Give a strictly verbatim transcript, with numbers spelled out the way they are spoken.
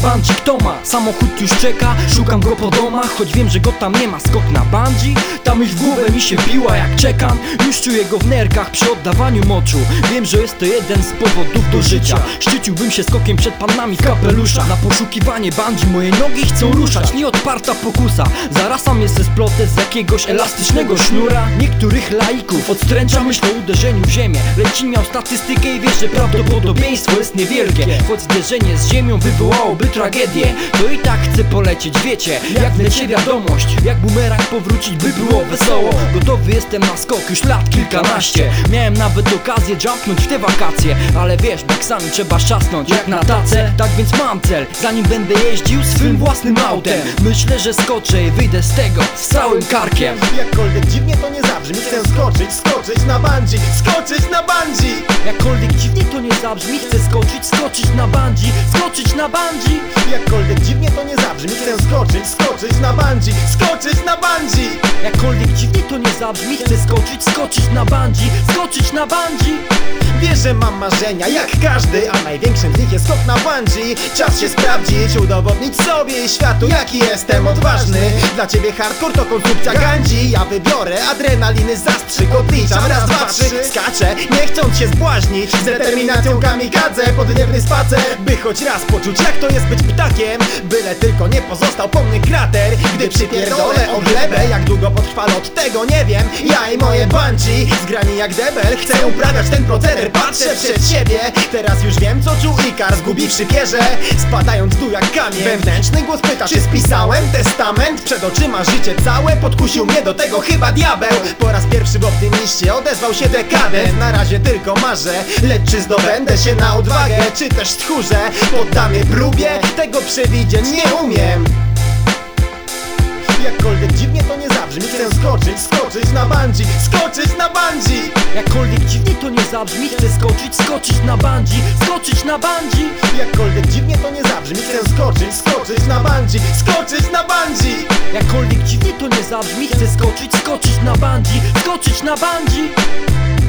bungee kto ma? Samochód już czeka, szukam go po domach, choć wiem, że go tam nie ma. Skok na bungee? Ta myśl w głowę mi się biła jak czekam. Już czuję go w nerkach przy oddawaniu moczu. Wiem, że jest to jeden z powodów do życia. Szczyciłbym się skokiem przed panami w kapelusza. Na poszukiwanie bungee moje nogi chcą ruszać. Nieodparta pokusa, zarasam je ze splotę z jakiegoś elastycznego sznura. Niektórych laików odstręcza myśl o uderzeniu w ziemię. Lecz miał statystykę i wiesz, że prawdopodobieństwo jest niewielkie. Choć zderzenie z ziemią wywołałoby tragedię, to i tak chcę polecieć, wiecie. Jak wlecie wiadomość, jak bumerang powrócić, by było wesoło. Gotowy jestem na skok już lat kilkanaście. Miałem nawet okazję jumpnąć w te wakacje, ale wiesz, baksami trzeba szasnąć jak na tacę. Tak więc mam cel, zanim będę jeździł swym własnym autem. Myślę, że skoczę i wyjdę z tego z całym karkiem. Jakkolwiek dziwnie to nie zabrzmi, chcę skoczyć, skoczyć na bungee, skoczyć na bungee. Jakkolwiek dziwnie to nie zabrzmi, chcę skoczyć, skoczyć na bungee, skoczyć na bungee. Jakkolwiek dziwnie to nie zabrzmi, chcę skoczyć, skoczyć na bungee, skoczyć na bungee. Jakkolwiek dziwnie to nie zabrzmi, chcę skoczyć, skoczyć na bungee, skoczyć na bungee. Wiesz, że mam marzenia jak każdy, a największym z nich jest skok na bungee. Czas się sprawdzić, udowodnić sobie i światu, jaki jestem odważny. Dla ciebie hardcore to konsumpcja gandzi. Ja wybiorę adrenaliny, zastrzyk, odliczam raz, dwa, trzy. Skaczę, nie chcąc się zbłaźnić, z determinacją kamikadze, podniebny spacer, by choć raz poczuć jak to jest być ptakiem. Byle tylko nie pozostał po mnie krater, gdy przypierdolę o glebę. Jak długo potrwa lot, tego nie wiem. Ja i moje bungee, zgrani jak debel, chcę uprawiać ten proceder. Patrzę przed siebie, teraz już wiem co czuł Ikar, zgubiwszy pierze, spadając tu jak kamień. Wewnętrzny głos pyta, czy spisałem testament? Przed oczyma życie całe, podkusił mnie do tego chyba diabeł. Po raz pierwszy w Optymiście odezwał się dekadent. Na razie tylko marzę, lecz czy zdobędę się na odwagę, czy też stchórzę? Poddamy próbie, tego przewidzieć nie umiem. Jakkolwiek dziwnie to nie zabrzmi, chcę skoczyć, skoczyć na bungee, skoczyć na bungee. Jakkolwiek dziwnie to nie zabrzmi, chcę skoczyć, skoczyć na bungee, skoczyć na bungee. Jakkolwiek dziwnie to nie zabrzmi, chcę skoczyć, skoczyć na bungee, skoczyć na bungee. Jakkolwiek dziwnie to nie zabrzmi, chcę skoczyć, skoczyć na bungee, skoczyć na bungee.